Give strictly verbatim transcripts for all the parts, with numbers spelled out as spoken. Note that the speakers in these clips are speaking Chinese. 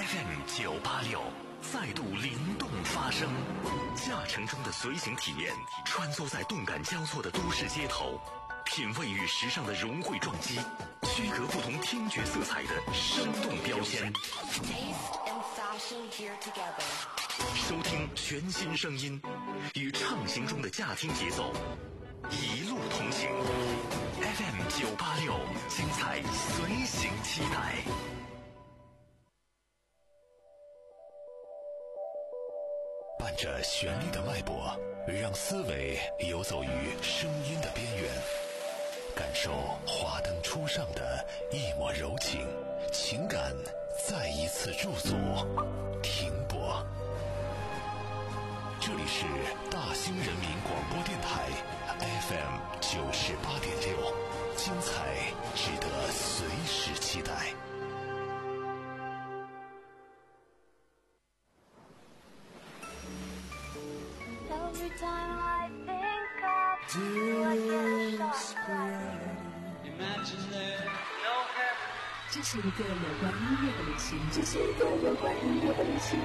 F M 九八六再度灵动发声，驾乘中的随行体验，穿梭在动感交错的都市街头，品味与时尚的融汇撞击，区隔不同听觉色彩的生动标签。收听全新声音，与畅行中的驾听节奏，一路同行。F M 九八六，精彩随行期待。伴着旋律的脉搏，让思维游走于声音的边缘，感受华灯初上的一抹柔情，情感再一次驻足停泊。这里是大兴人民广播电台 F M 九十八点六，精彩值得随时期待。 Every time I think of Imagine there no heaven。 这是一个有关音乐的旅行，这是一个有关音乐的旅行。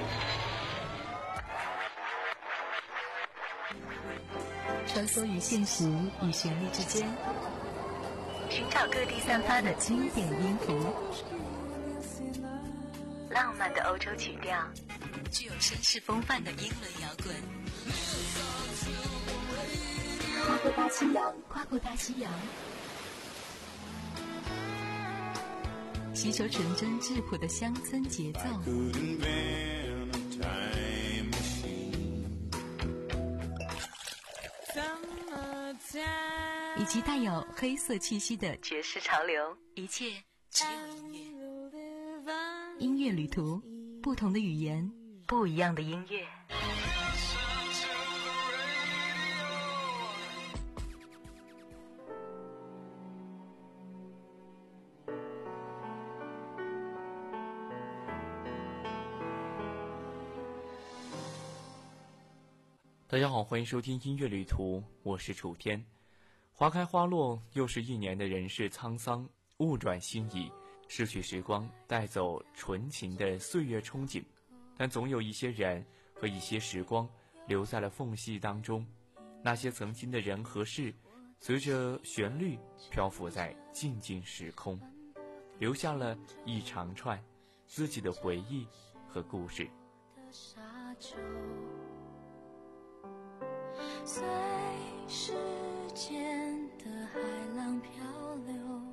穿梭于现实与旋律之间，寻找各地散发的经典音符，浪漫的欧洲曲调，具有绅士风范的英伦摇滚。跨过大西洋，跨过大西洋，吸收纯真质朴的乡村节奏，以及带有黑色气息的爵士潮流，一切只有音乐。音乐旅途，不同的语言，不一样的音乐。 大家好，欢迎收听音乐旅途，我是楚天。花开花落，又是一年的人世沧桑，物转星移，逝去时光，带走纯情的岁月憧憬，但总有一些人和一些时光留在了缝隙当中，那些曾经的人和事，随着旋律漂浮在静静时空，留下了一长串自己的回忆和故事。 随时间的海浪漂流，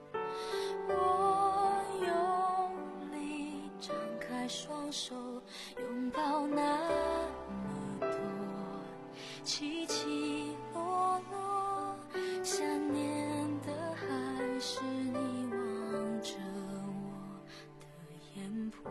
我用力张开双手，拥抱那么多起起落落，想念的还是你望着我的眼波。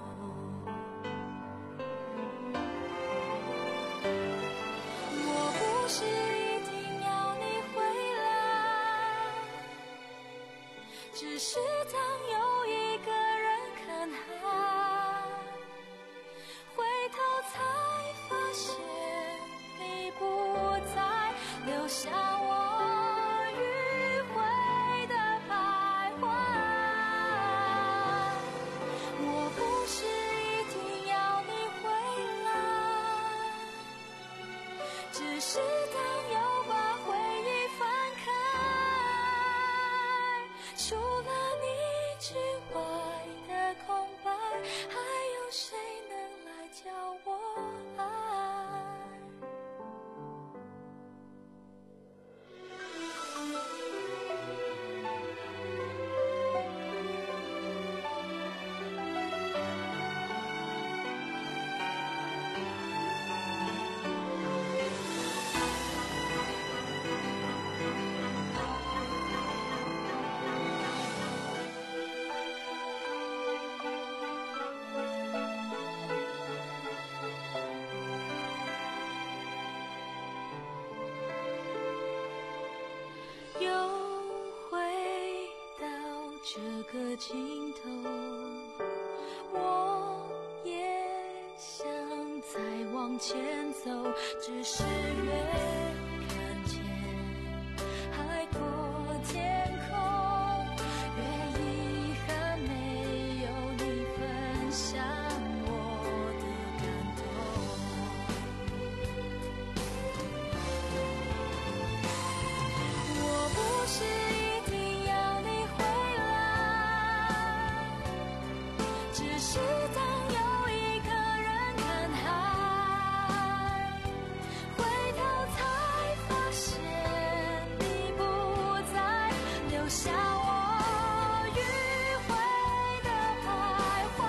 是一定要你回来，只是当有一个人看海，回头才发现你不在，留下我迂回的徘徊。我不是一定要你回来，只是谁能来教我爱？这个尽头，我也想再往前走，只是越看见海阔天空，越遗憾没有你分享。 只是当有一个人看海，回头才发现你不在，留下我迂回的徘徊。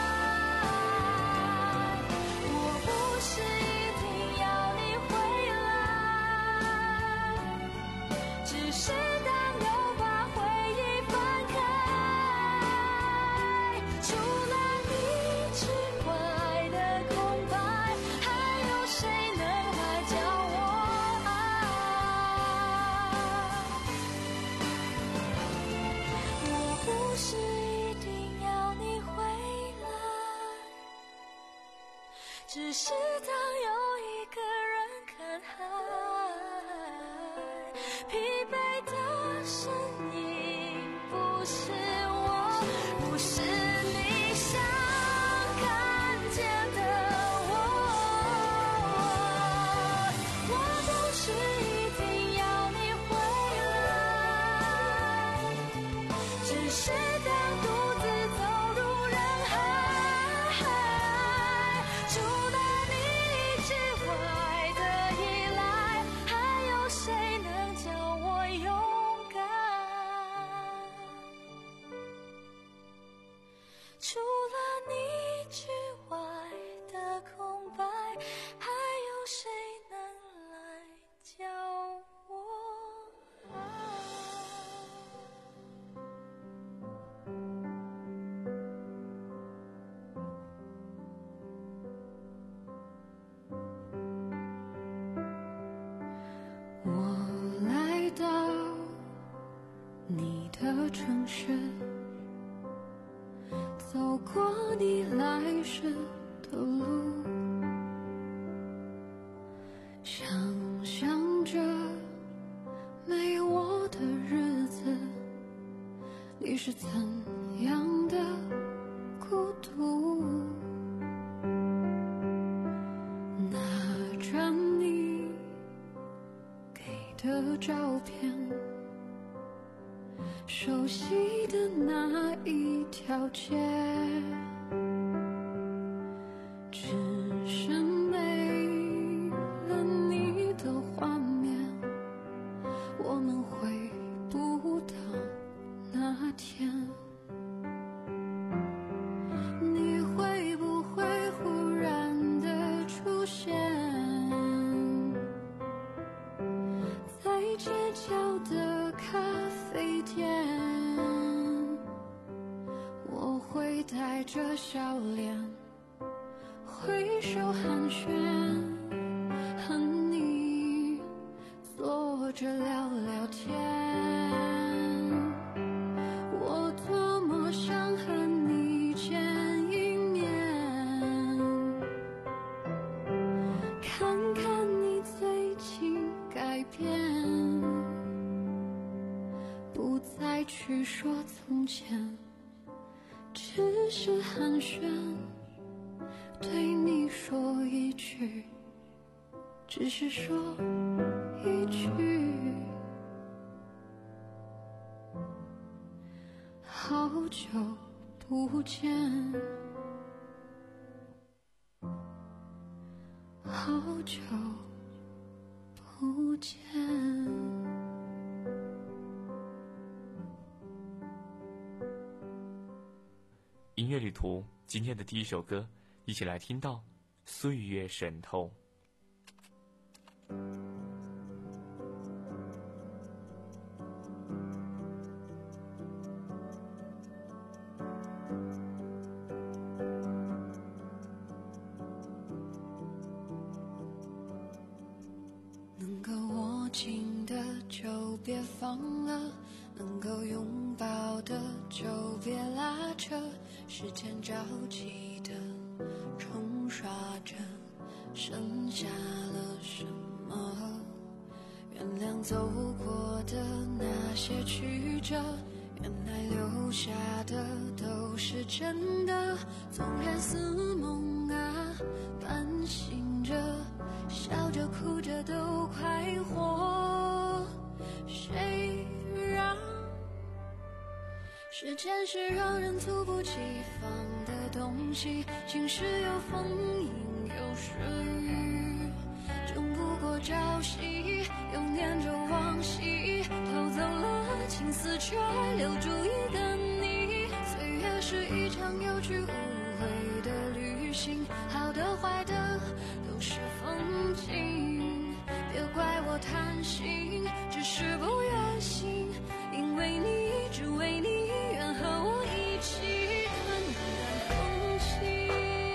我不是一定要你回来，只是当又把回忆翻开，除了你之外的空白，还有谁能来教我爱？我不是一定要你回来，只是当有一个人看海，疲惫的身影不是我，不是你想看见的我。我不是一定要你回来，只是当独自走入人海，除了你之外的依赖，还有谁能叫我勇敢？除了你之外的空白，还有谁能来教我爱？我来到你的城市，走过你来时的路，想象着没我的日子，你是怎样的孤独。拿着你给的照片，熟悉的那一条街，只是没了你的画面，我们回不到那天。你会不会忽然的出现在街角的咖啡店？我会带着笑脸挥手寒暄，和你坐着聊聊天。我多么想和你见一面，看看你最近改变，不再去说从前，只是寒暄，对你说一句，只是说一句，好久不见，好久不见。 音乐旅途，今天的第一首歌，一起来听到《岁月渗透》。 能够握紧的就别放了，能够拥抱的就别拉扯，时间着急的冲刷着，剩下了什么？原谅走过的那些曲折，原来留下的都是真的，纵然似梦啊，半醒着，笑着哭着都快活。谁让时间是让人猝不及防的东西，晴时有风阴有时雨，争不过朝夕，又念着往昔，偷走了青丝，却留住一个你。岁月是一场有去无回的旅行，好的坏的都是风景，别怪我贪心，只是不愿醒，因为你，只为你，愿和我一起看淡风轻。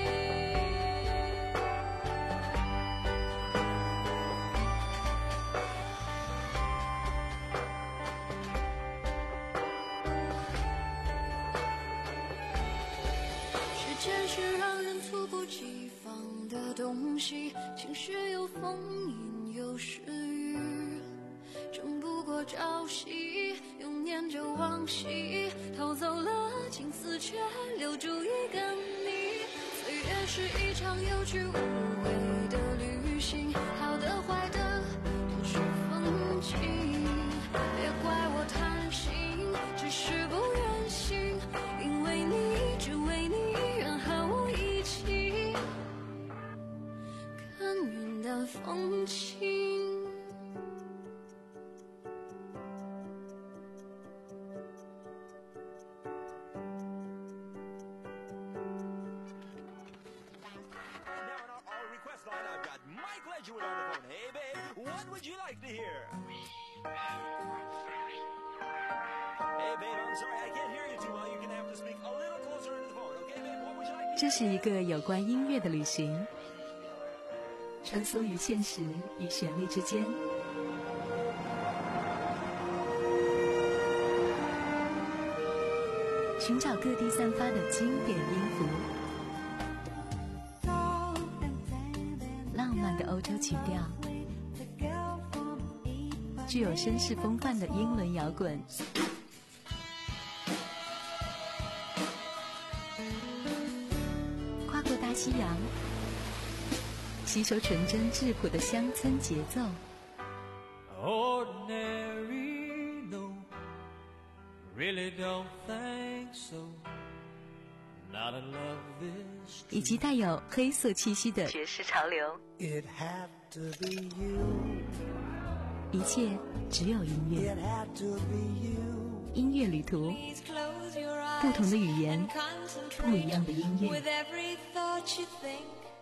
时间是让人猝不及防的东西，晴时有风阴有时雨，争不过朝夕，又念着往昔，偷走了青丝，却留住一个你。岁月是一场有去无回的旅行，好的坏的都是风景，别怪我贪心，只是不愿醒，因为你，只为你，愿和我一起看云淡风轻。 这是一个有关音乐的旅行，穿梭于现实与旋律之间，寻找各地散发的经典音符，浪漫的欧洲曲调，具有绅士风范的英伦摇滚，跨过大西洋，吸收纯真质朴的乡村节奏。 Ordinary, no, really don't think so. Not in love this 以及带有黑色气息的爵士潮流。 It had to be you. 一切只有音乐。 It had to be you. 音乐旅途，不同的语言，不一样的音乐。 With every thought you think,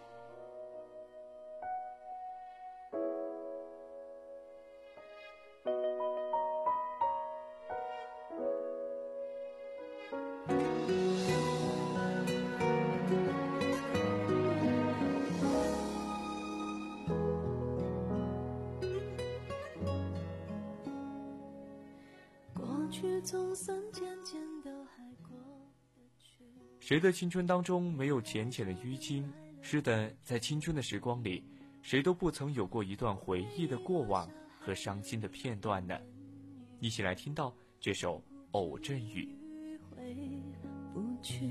谁的青春当中没有浅浅的淤青？是的，在青春的时光里，谁都不曾有过一段回忆的过往和伤心的片段呢？一起来听到这首《偶阵雨》。 回不去，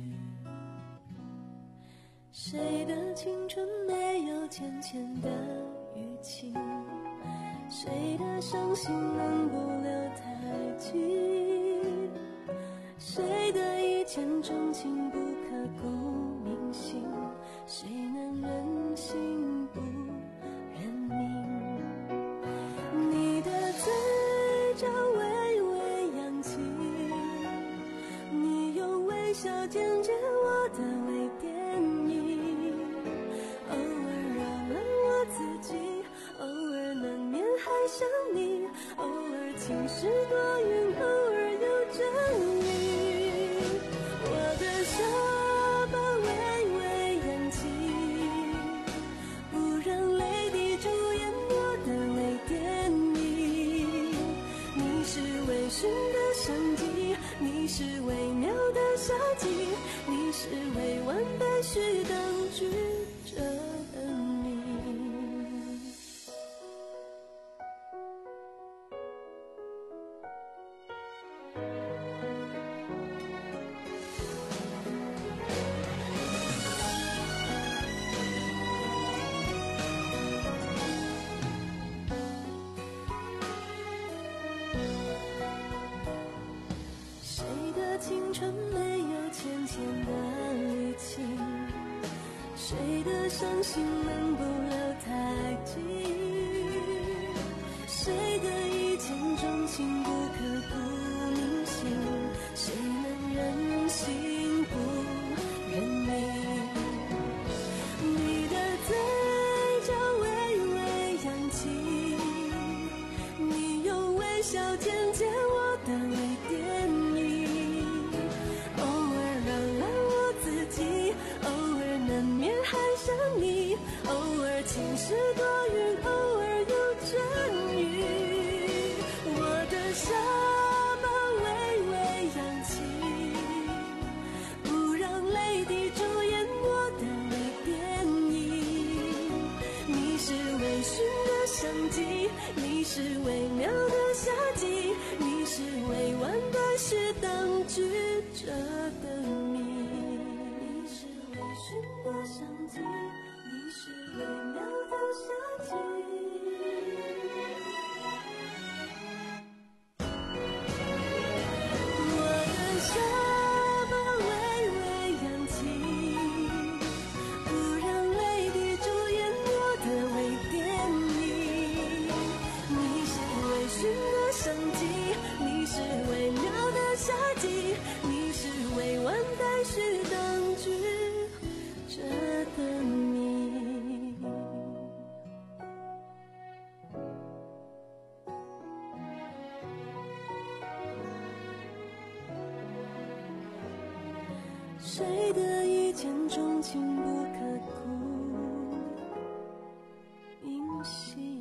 谁的青春没有浅浅的淤青？谁的伤心能不留太近？谁的一见钟情不刻骨铭心？谁能忍心不认命？你的嘴角微微扬起，你用微笑剪接我的微电影，偶尔扰乱我自己，偶尔难免还想你，偶尔晴时多云，偶尔有阵雨。我的下巴微微扬起，不让泪滴主演我的微电影。你是微醺的生机，你是微妙的夏季，你是未完待续等句着的你。谁的青春没有浅浅的淤青？ 谁的伤心能不留太近？谁的一见钟情不刻骨铭心？谁能忍心不认命？你的嘴角微微扬起，你用微笑填填我的泪点影，偶尔扰乱我自己，偶尔难免爱上你，偶尔晴时多云，偶尔有阵雨。我的下巴微微扬起，不让泪滴主演我的泪电影。你是微醺的相机，你是微妙的夏季，你是未完待续当局者的谜。你是微醺的相机，你是微妙的夏季。我的下巴微微扬起，不让泪滴主演我的微电影。你是微醺的相机，你是微妙的夏季，你是未完待续当局者的谜。谁的一见钟情不刻骨铭心？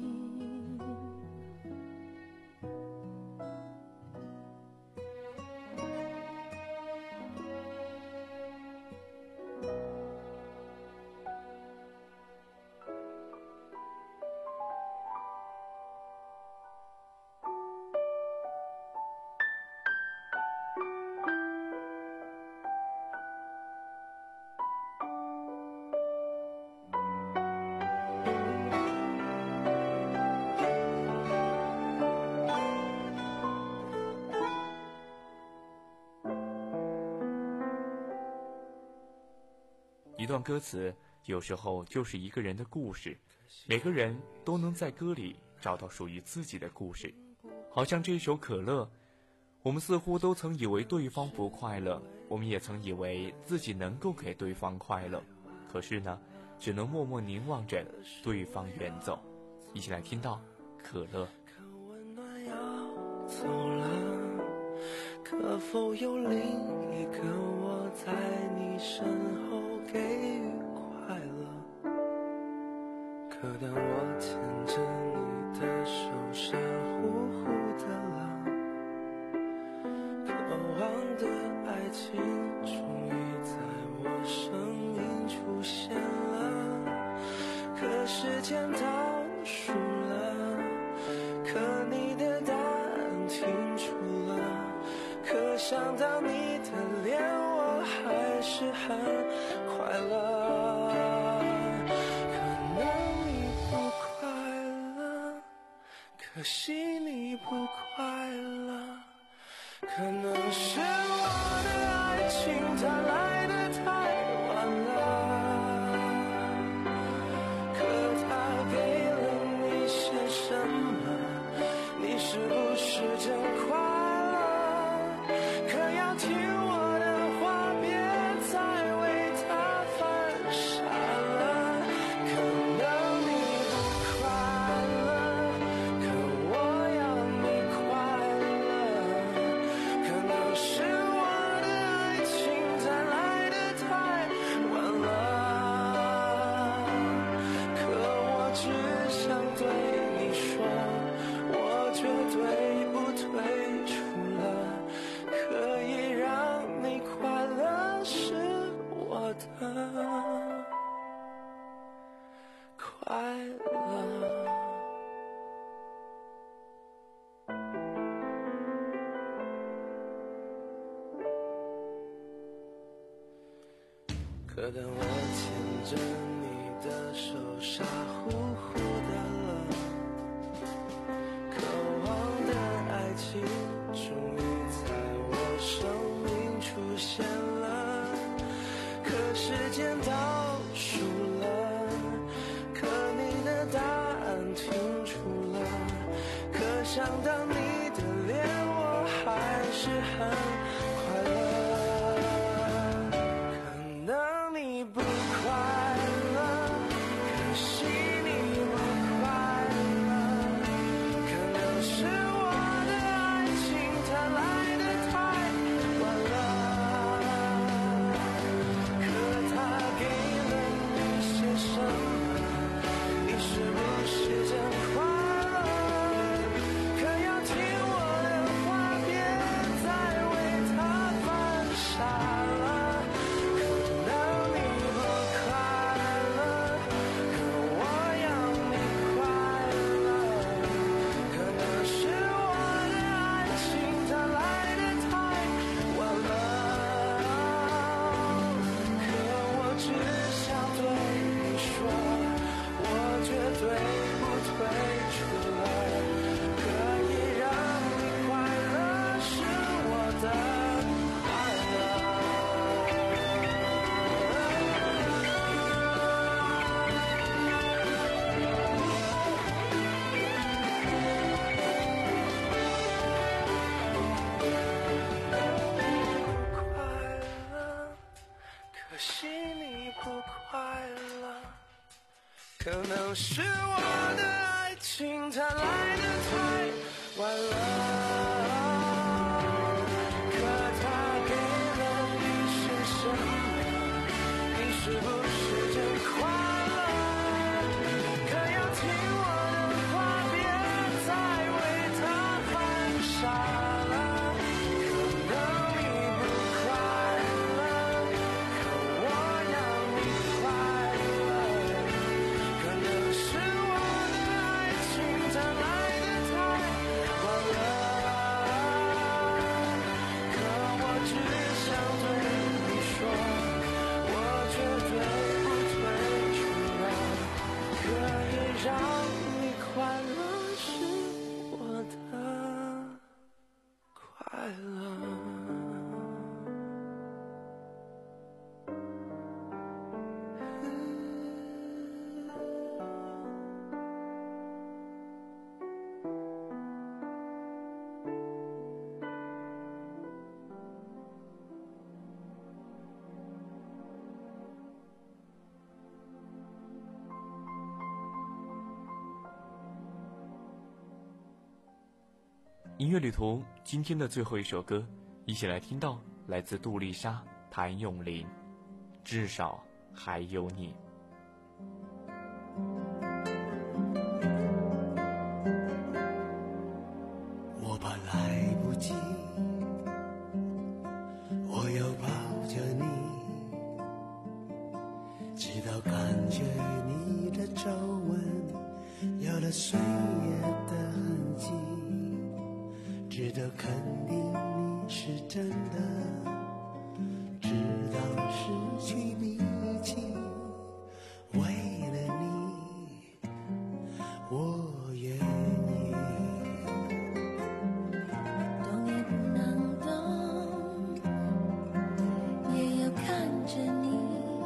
一段歌词有时候就是一个人的故事，每个人都能在歌里找到属于自己的故事。好像这首可乐，我们似乎都曾以为对方不快乐，我们也曾以为自己能够给对方快乐，可是呢，只能默默凝望着对方远走。一起来听到可乐。 可温暖要走了，可否有另一个我在你身后给予快乐？可当我牵着你的手傻乎乎的了，渴望的爱情终于在我生命出现了。可时间倒数了，可你的答案停住了，可想到你的脸我还是很快乐。可能你不快乐，可惜你不快乐，可能是我的爱情它来得太晚了，可它给了你些什么？你是不是真快乐？可要听我的话，别再为它犯傻了。可能你不快乐，可我要你快乐。可能是我的爱情它来得太晚了，可我只想对你说，我绝对不退出了。可以让你快乐是我的快乐。可当我牵着你的手傻乎乎的了，渴望的爱情终于在我生命出现了。可时间倒数想到你的脸，我还是很快乐。可能你不快乐，可惜你不快乐，可能是我的爱情它来得太晚了，可它给了你些什么？你是不是真快乐？可要听我的话，别再为它犯傻了。可能你不快乐，可我要你快乐。可能是我的爱情它来得太晚了，可我只想对你说，我绝对不退出了。可以让你快乐是我的快乐。不快乐，可惜你不快乐。可能是我的爱情它来得太晚了，可它给了你些什么？你是不是真快乐？可要听我的话，别再为它犯傻了。可能你不快乐，可我要你快乐。可能是我的爱情它来得太晚了，可我只想对你说，我绝对不退出了。可以让你快乐是我的快乐。 音乐旅途今天的最后一首歌，一起来听到来自杜丽莎、谭咏麟，至少还有你。 我怕来不及，我又抱着你，直到感觉你的皱纹有了岁月的痕迹，直到肯定你是真的，直到失去力气，为了你我愿意。 懂也不能懂，也要看着你，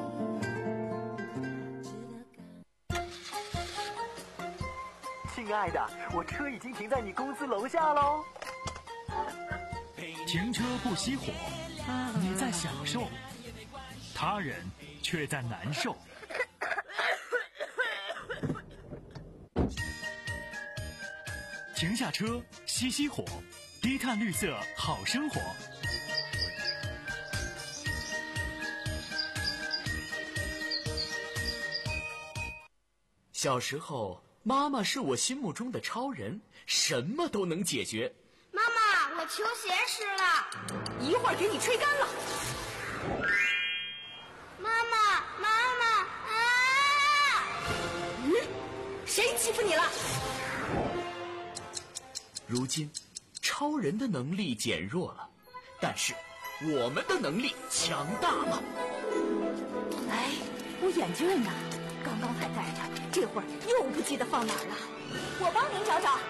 直到感。 亲爱的，我车已经停在你公司楼下喽。 停车不熄火，你在享受，他人却在难受。停下车，熄熄火，低碳绿色好生活。 小时候，妈妈是我心目中的超人，什么都能解决。 妈妈，我球鞋湿了， 一会儿给你吹干了。 妈妈，妈妈啊！ 嗯，谁欺负你了？ 如今，超人的能力减弱了，但是我们的能力强大了。 哎，我眼镜呢？刚刚还戴着，这会儿又不记得放哪儿了。我帮您找找。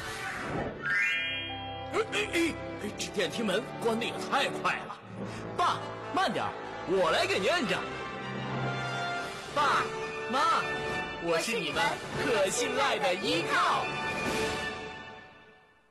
哎哎哎！这电梯门关得也太快了。爸，慢点，我来给您摁着。爸妈，我是你们可信赖的依靠。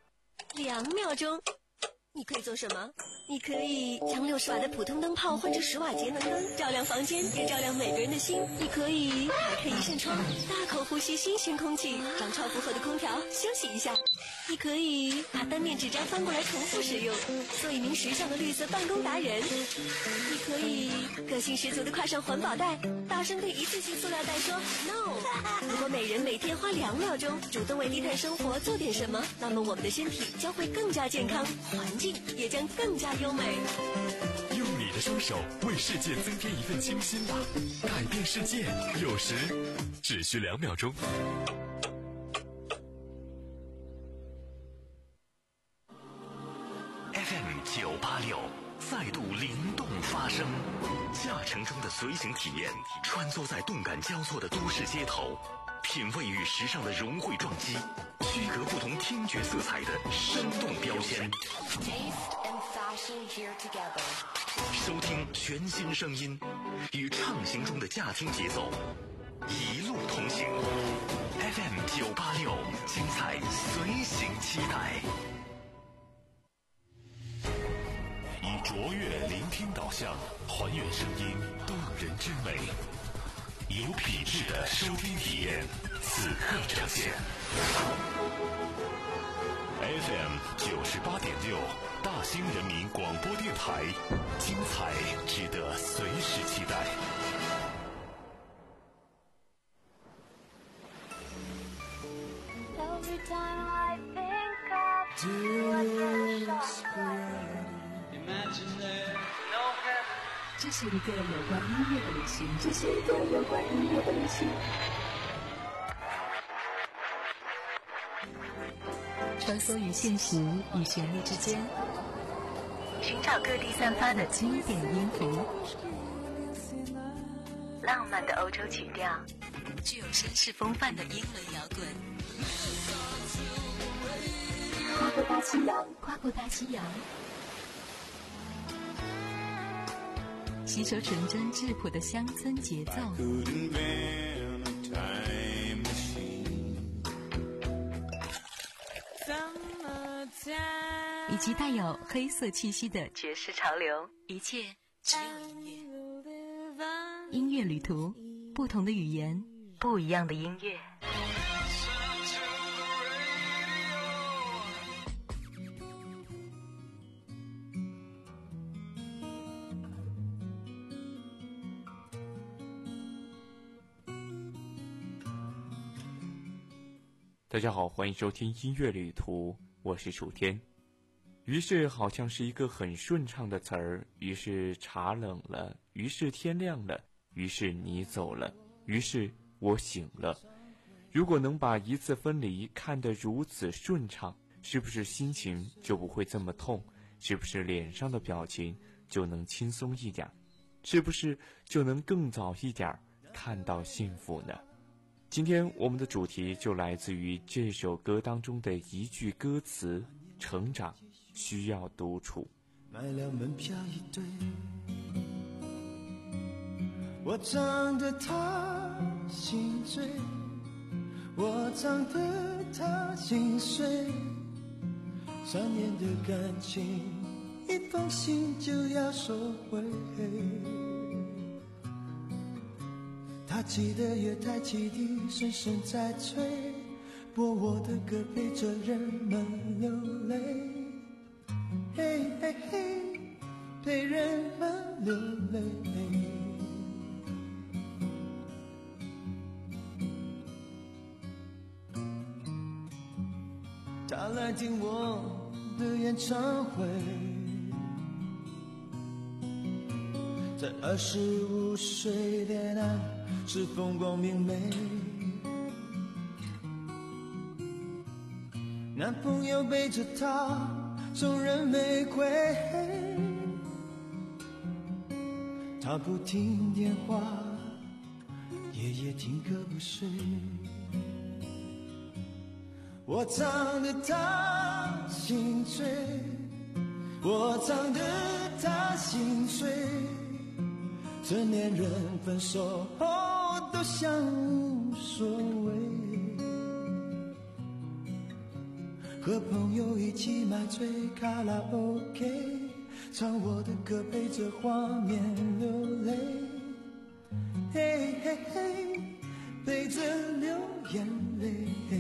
两秒钟。你可以做什么？你可以将六十瓦的普通灯泡换成十瓦节能灯，照亮房间，也照亮每个人的心。你可以打开一扇窗，大口呼吸新鲜空气，让超负荷的空调休息一下。你可以把单面纸张翻过来重复使用，做一名时尚的绿色办公达人。你可以个性十足的挎上环保袋，大声对一次性塑料袋说 no。 如果每人每天花两秒钟主动为低碳生活做点什么，那么我们的身体将会更加健康，环境也将更加优美。 用你的双手为世界增添一份清新吧，改变世界有时只需两秒钟。F M 九八六再度灵动发声，驾乘中的随行体验，穿梭在动感交错的都市街头，品味与时尚的融汇撞击，区隔不同听觉色彩的生动标签。收听全新声音，与畅行中的驾听节奏，一路同行。F M 九八六，精彩随行期待。以卓越聆听导向，还原声音动人之美，有品质的收听体验，此刻呈现。F M 九十八点六，大兴人民广播电台，精彩值得随时期待。 Every time I think of you, I get shocked. Imagine there's no heaven. 这是一个有关音乐的旅行，这是一个有关音乐的旅行。穿梭于现实与旋律之间，寻找各地散发的经典音符，浪漫的欧洲曲调，具有绅士风范的英伦摇滚。跨过大西洋，跨过大西洋，吸收纯真质朴的乡村节奏。以及带有黑色气息的爵士潮流，一切只有音乐。音乐旅途，不同的语言，不一样的音乐。 大家好，欢迎收听音乐旅途，我是楚天。于是好像是一个很顺畅的词儿，于是茶冷了，于是天亮了，于是你走了，于是我醒了。如果能把一次分离看得如此顺畅，是不是心情就不会这么痛？是不是脸上的表情就能轻松一点？是不是就能更早一点看到幸福呢？今天我们的主题就来自于这首歌当中的一句歌词：成长需要独处。 买了门票一对，我唱得他心醉，我唱得他心碎，三年的感情，一封信就要收回。他记得月台汽笛声声在催，播我的歌陪着人们流泪，嘿嘿嘿，陪人们流泪。他来听我的演唱会，在二十五岁恋爱是风光明媚，男朋友背着她送人玫瑰，她不听电话，夜夜听歌不睡，我唱得她心醉，我唱得她心碎，成年人分手后都像无所谓， 和朋友一起买醉卡拉 OK， 唱我的歌陪着画面流泪，嘿嘿嘿，陪着流眼泪。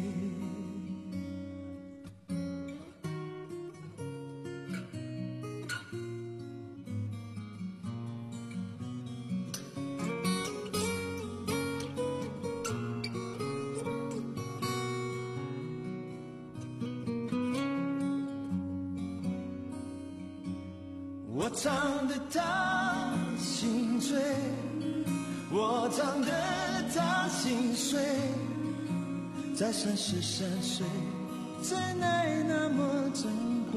我唱得他心醉，我唱得他心碎，在山是山水，真爱那么珍贵。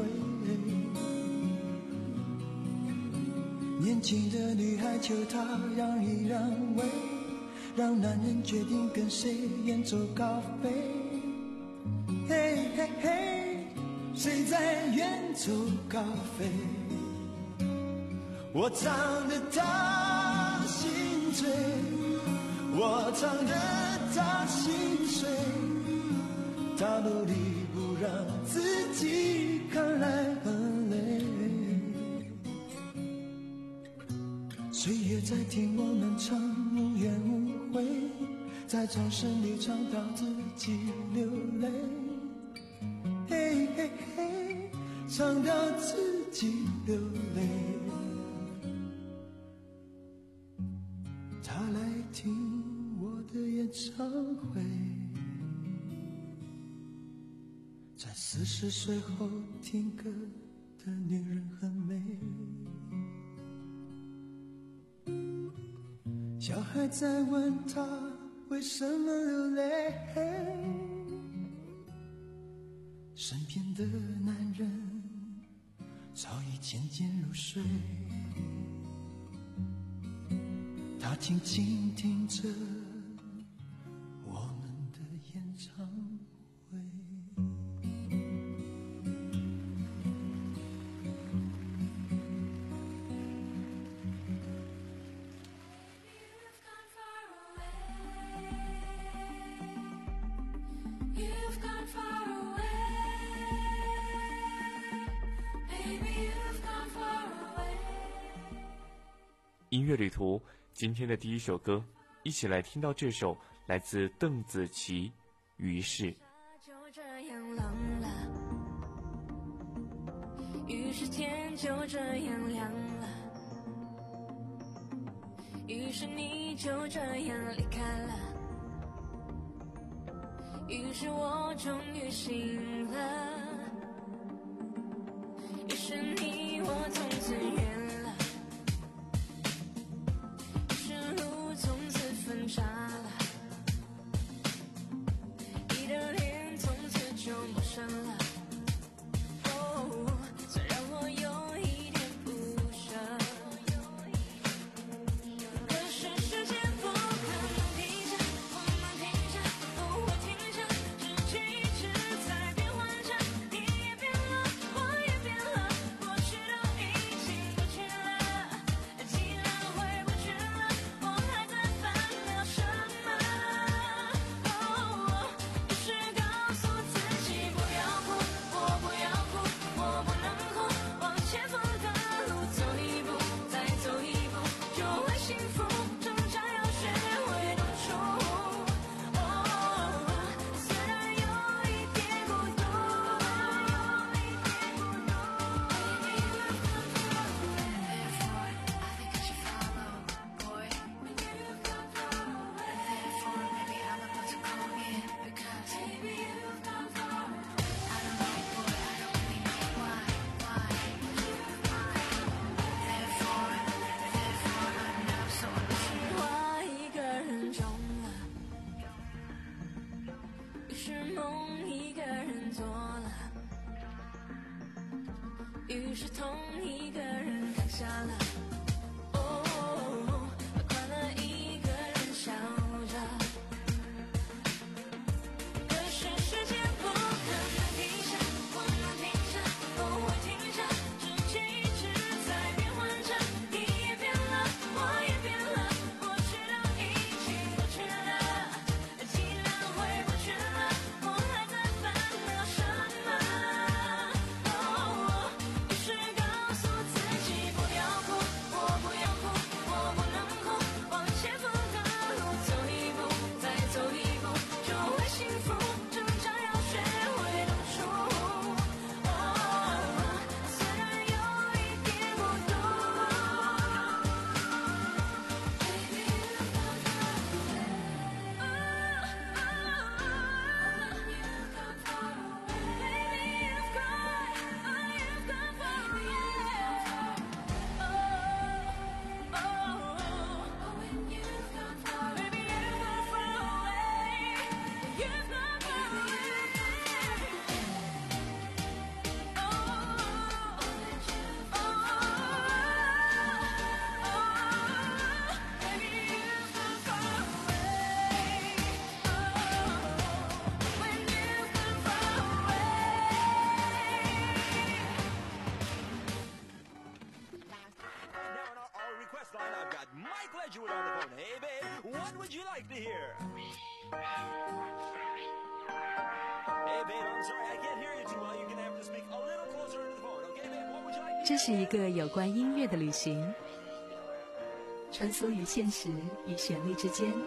年轻的女孩求他让一让位，让男人决定跟谁远走高飞。嘿嘿嘿，谁在远走高飞？我唱得他心醉，我唱得他心碎，他努力不让自己看来很累。岁月在听我们唱，无怨无悔，在掌声里唱到自己流泪。嘿嘿嘿，唱到自己流泪。他来听我的演唱会，在四十岁后听歌的女人很美。小孩在问他为什么流泪，身边的男人早已渐渐入睡。他静静听着我们的演唱会。 音乐旅途，今天的第一首歌，一起来听到这首来自邓紫棋《于是》。 就这样冷了，于是天就这样凉了，于是你就这样离开了，于是我终于醒了，于是你我从此远了，于是路从此分岔了，你的脸从此就陌生了。哦，虽然我有一点不舍，可是时间不可能停下，我们停下，哦，我停下，日期一直在变换着， I've got Mike Ledgerwood on the phone. Hey, babe, what would you like to hear? Hey, babe, I'm sorry, I can't hear you too well. You're gonna have to speak a little closer into the phone, okay, babe? What would you like to hear? 这是一个有关音乐的旅行，穿梭于现实与旋律之间。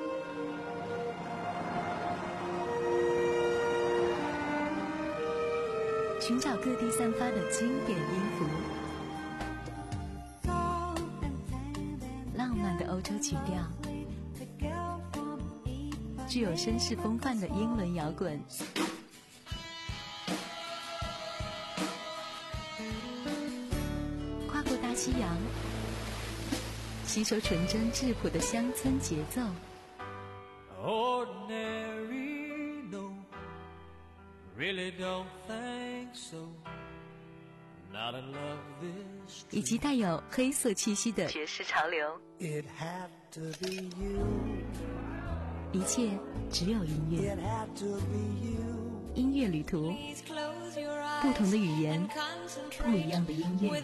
寻找各地散发的经典音符，浪漫的欧洲曲调，具有绅士风范的英伦摇滚，跨过大西洋，吸收纯真质朴的乡村节奏。 Ordinary, no, really don't think so. Not in love this. 以及带有黑色气息的爵士潮流。 It had to be you. 一切只有音乐。 It had to be you. 音乐旅途，不同的语言，不一样的音乐。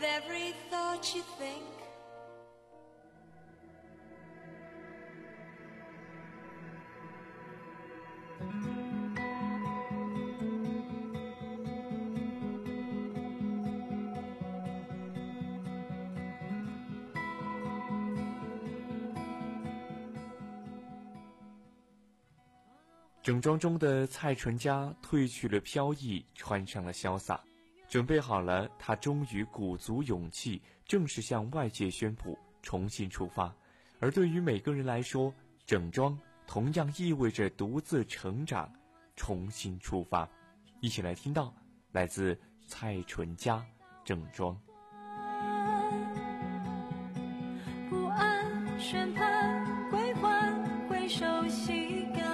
整装中的蔡淳佳褪去了飘逸，穿上了潇洒，准备好了，他终于鼓足勇气，正式向外界宣布重新出发。而对于每个人来说，整装同样意味着独自成长，重新出发。一起来听到来自蔡淳佳整装。 不安宣判归还回首细感，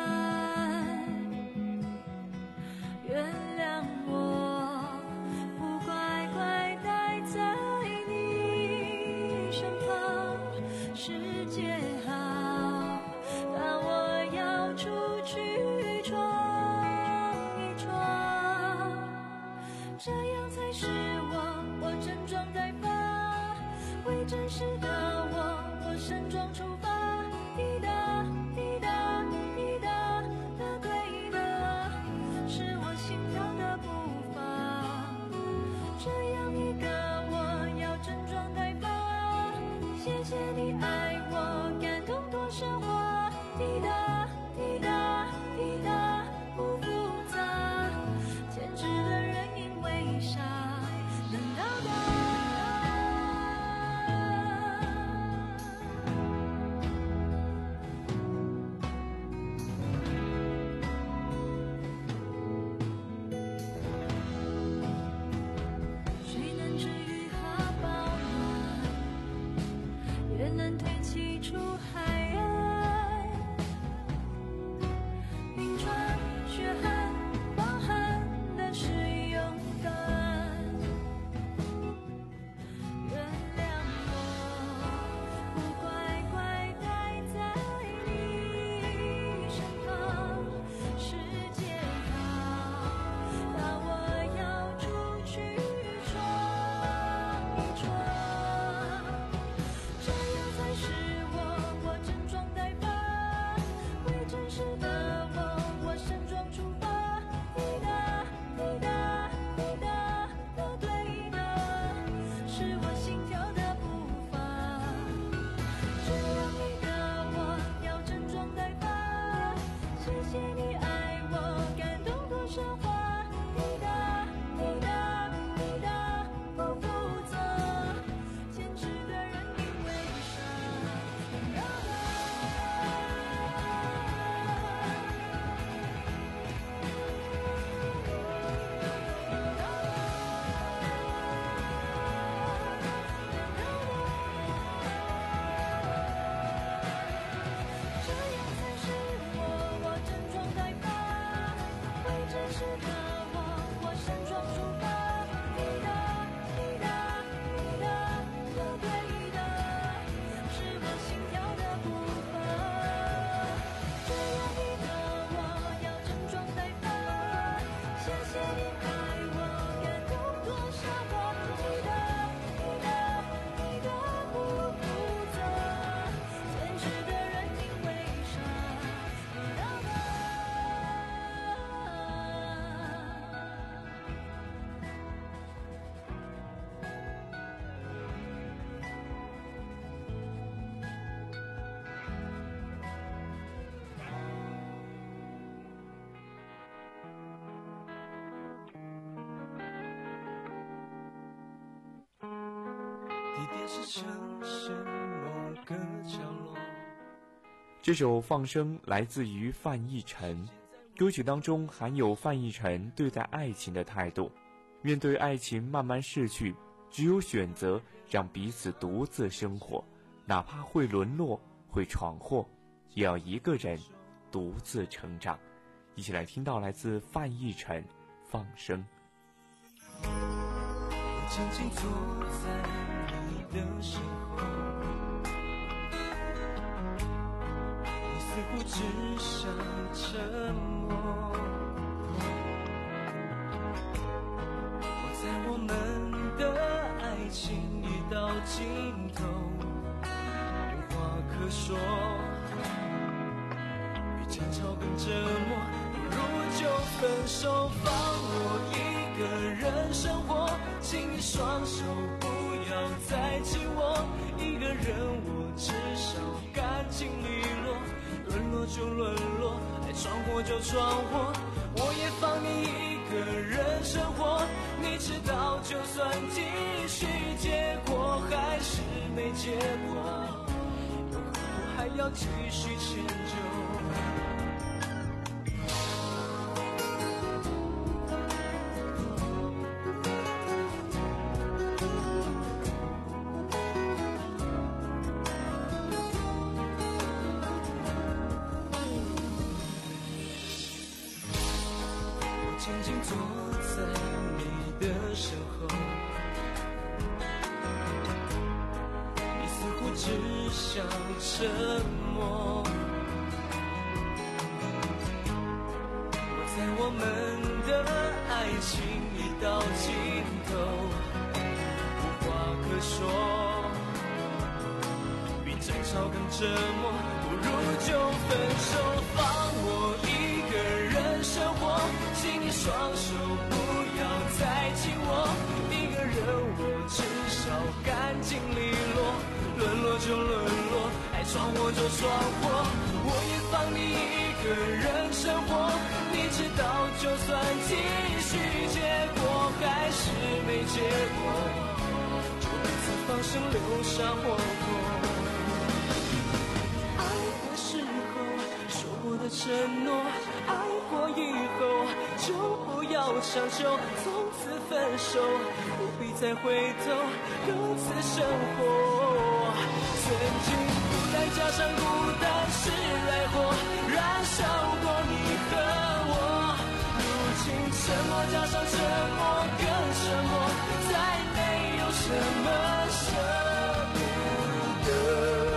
原谅我不乖乖待在你身旁，世界好，但我要出去闯一闯，这样才是我，我整装待发，为真实的我，我盛装出发，滴答滴答滴答的对的，是我心跳的步伐，这样一个我要整装待发，谢谢你爱我，感动多奢华，滴答滴答滴答不复杂，坚持的人因为傻能到达。谁能治愈和保暖，也能推起出海岸，冰川雪寒包含的是勇敢，原谅我不乖乖待在你身旁，世界好，但我要出去闯一闯，这样才是我，我真是城市某个角落。 这首《放生》来自于范逸臣，歌曲当中含有范逸臣对待爱情的态度。面对爱情慢慢逝去，只有选择让彼此独自生活，哪怕会沦落会闯祸，也要一个人独自成长。一起来听到来自范逸臣《放生》。 我静静坐在你的身后，你似乎只想沉默。我在我们的爱情已到尽头，无话可说，与争吵更折磨，不如就分手，放我一个人生活。请你双手不要再紧握，一个人我至少干净利落，沦落就沦落，爱闯祸就闯祸，我也放你一个人生活。你知道就算继续，结果还是没结果，又何苦还要继续迁就。静静坐在你的身后，你似乎只想沉默。我在我们的爱情已到尽头，无话可说，比争吵更折磨，不如就分手，放我一个人生活。请你双手不要再紧握，一个人我至少干净利落，沦落就沦落，爱闯祸就闯祸，我也放你一个人生活。你知道就算继续，结果还是没结果，就彼此放生留下祸头。爱的时候说过的承诺，爱过以后就不要强求，从此分手，不必再回头，各自生活。曾经孤单加上孤单是来火，燃烧过你和我，如今沉默加上沉默更沉默，再没有什么舍不得。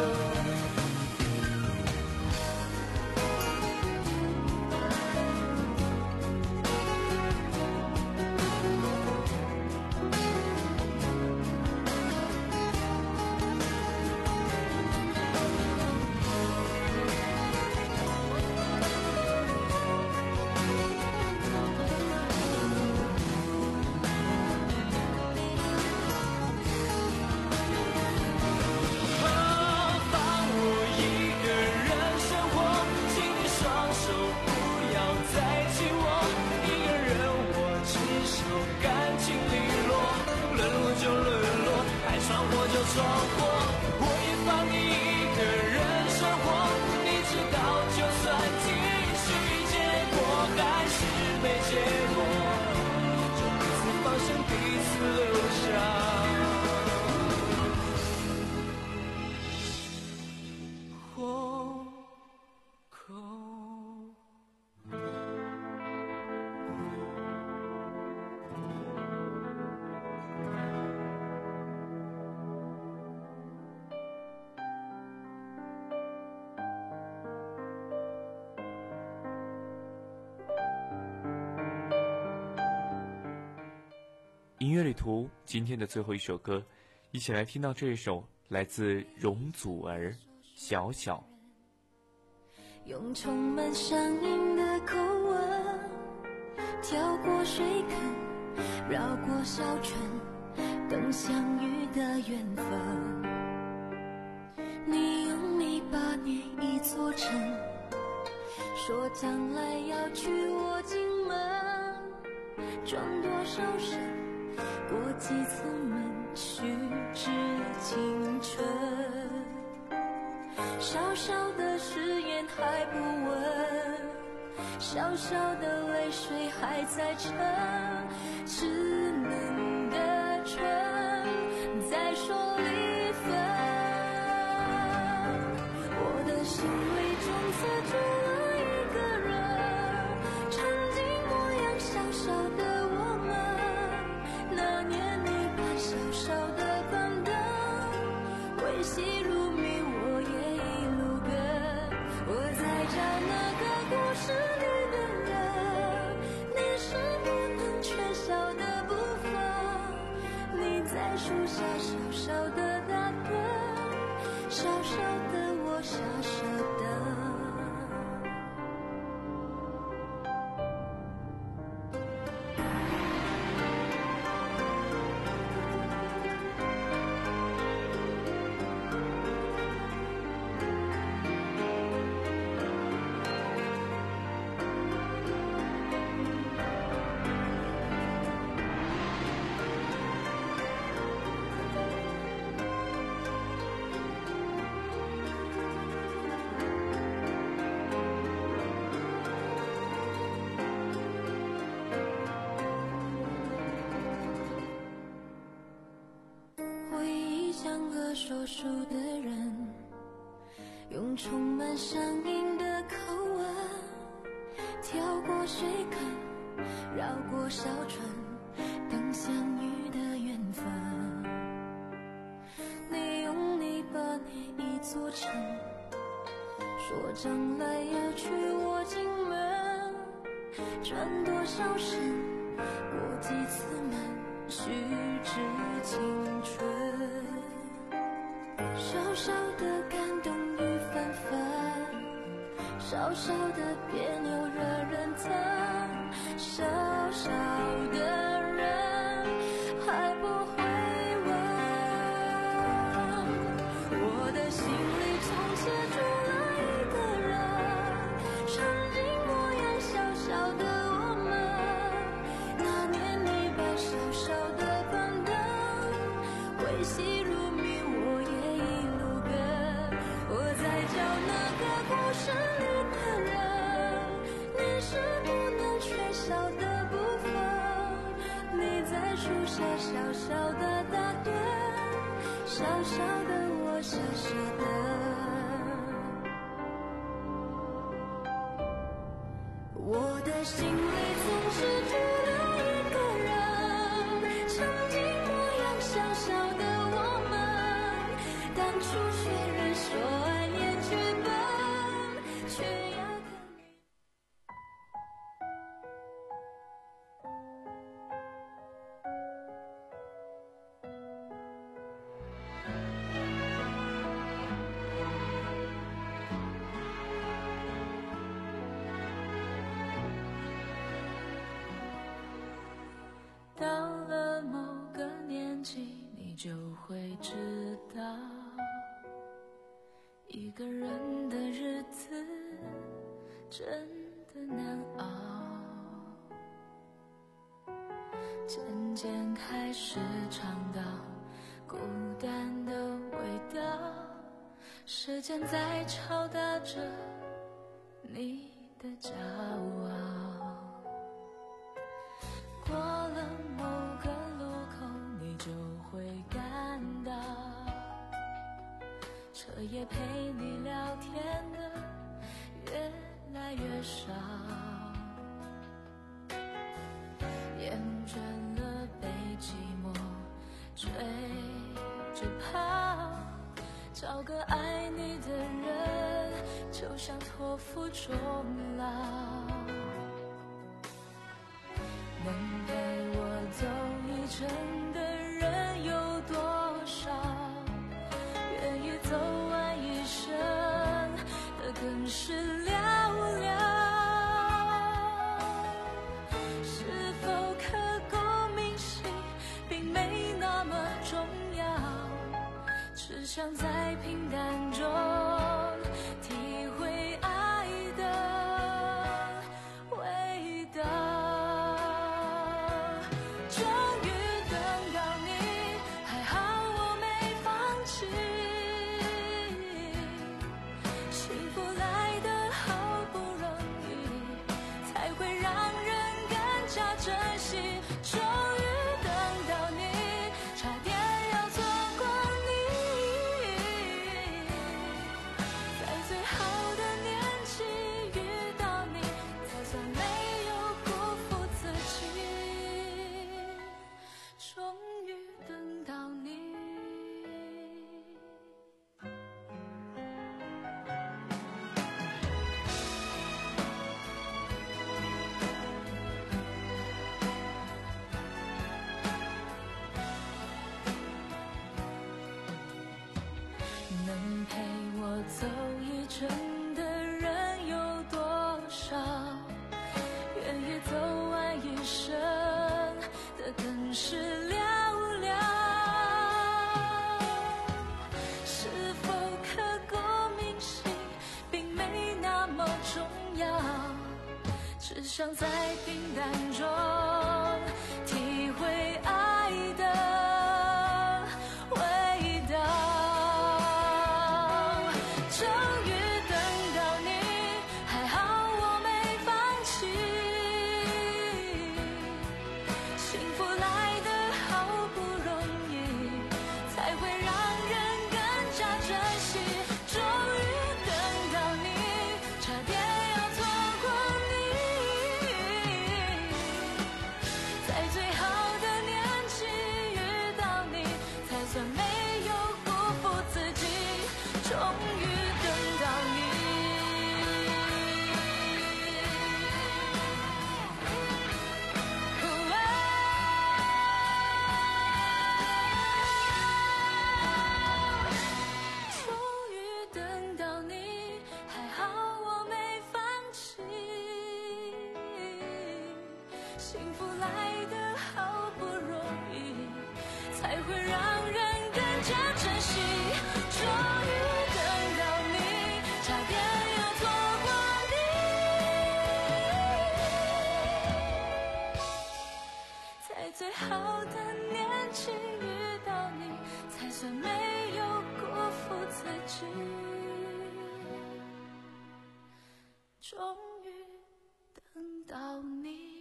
闯祸，我也放你一个人生活。你知道，就算继续，结果还是没结果，就彼此放生，彼此留下。 音乐旅途今天的最后一首歌，一起来听到这一首来自容祖儿《小小》。 用充满乡音的口吻，跳过水坑，绕过小村，等相遇的缘分。你用泥巴捏一座城，说将来要娶我进门，转多少身，过几层门， 虚掷青春。小小的誓言还不稳，小小的泪水还在撑，稚嫩的唇在说离分。我的心里从此住了一个人，曾经模样小小的我们，那年你把小小的板凳维系如谜，我也一路跟。我在找那个故事里的人，你是不能缺少的部分。你在树下小小的打盹，小小的我傻傻的。说书的人，用充满乡音的口吻，跳过水坑，绕过小船，等相遇的缘分。你用泥巴捏一座城，说将来要娶我进门，转多少身，过几次门，虚掷青春。小小的感动与反反，小小的别扭惹人疼，小小的人还不会问。我的心里从此住了一个人，曾经模样小小的我们，那年你把小小的板凳维系如谜，我也找那个故事里的人，你是不能缺少的部分。你在树下小小的打盹，小小的我傻傻的。我的心里总是住了一个人，曾经模样小小的我们，当初却人说爱到了某个年纪，你就会知道，一个人的日子真的难熬。渐渐开始尝到孤单的味道，时间在敲打着你的骄傲。过了某个路口，你就会感到彻夜陪你聊天的越来越少，厌倦了被寂寞追着跑，找个爱你的人，就像托付终老。能陪我走一程的人有多少？愿意走完一生的更是寥寥。是否刻骨铭心并没那么重要，只想在平淡中体会爱的味道。终于等到你，还真的人有多少，愿意走完一生的更是寥寥。是否刻骨铭心并没那么重要，只想在平淡中体会爱的味道。终于等到你，还好我没放弃，幸福来得好不容易，才会让人更加珍惜。终于等到你，差点要错过你，在最好的年纪遇到你，才算没有辜负自己。终于等到你，终于等到你，还好我没放弃，幸福来得好不容易，才会让人更加珍惜。终于等到你，差点要错过你，在最好的年纪遇到你，才算没有辜负自己。终于等到你。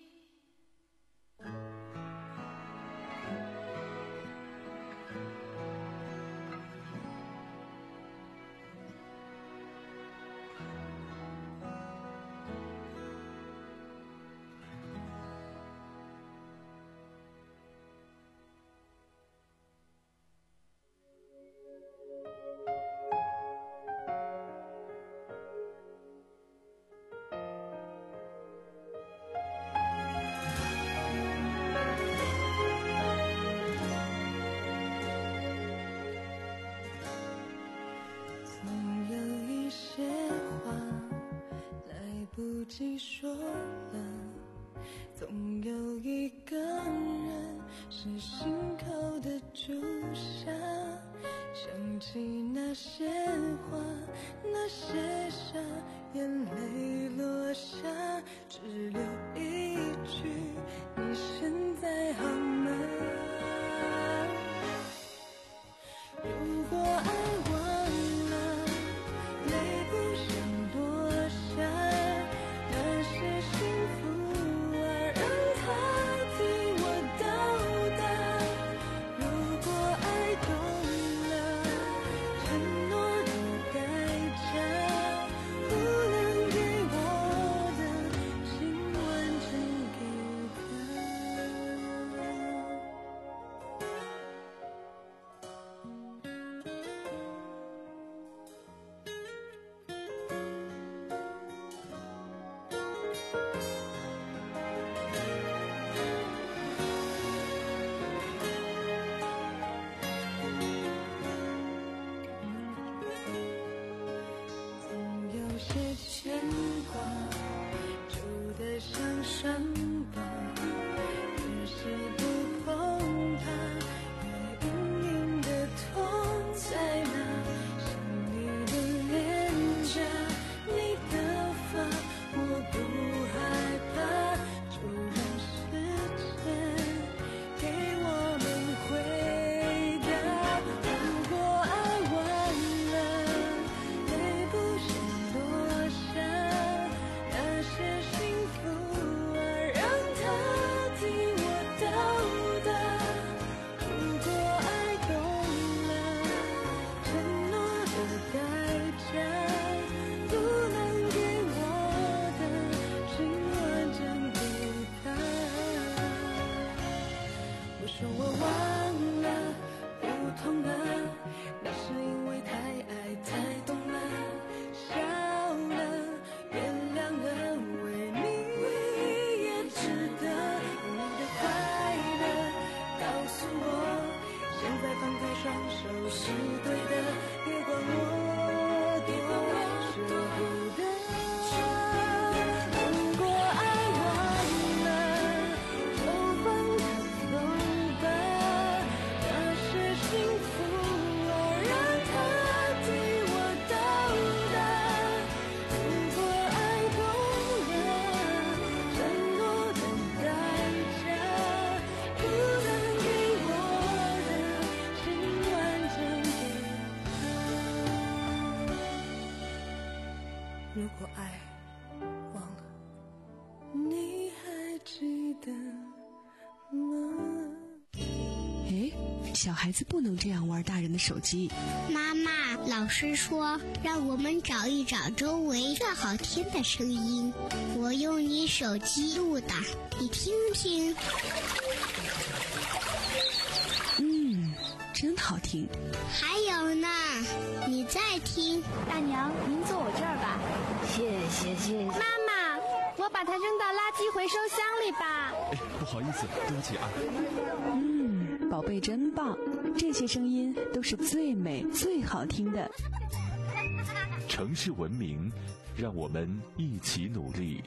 总有一些话来不及说了，总有一个人是心口的朱砂，想起那些话，那些傻，眼泪落下，只留一句你现在好吗？如果爱忘了，泪不想落下，那是幸福啊，让它替我到达。如果爱懂了，承诺的代价，不能给我的，请完整给他。 如果爱忘了，你还记得吗？ 哎，小孩子不能这样玩大人的手机。 妈妈，老师说让我们找一找周围最好听的声音，我用你手机录的，你听听。 嗯，真好听。 还有呢，你再听。 大娘，您坐我这儿吧。 谢谢谢谢。 妈妈，我把它扔到垃圾回收箱里吧。 哎，不好意思，对不起啊。 嗯，宝贝真棒，这些声音都是最美最好听的。 城市文明，让我们一起努力。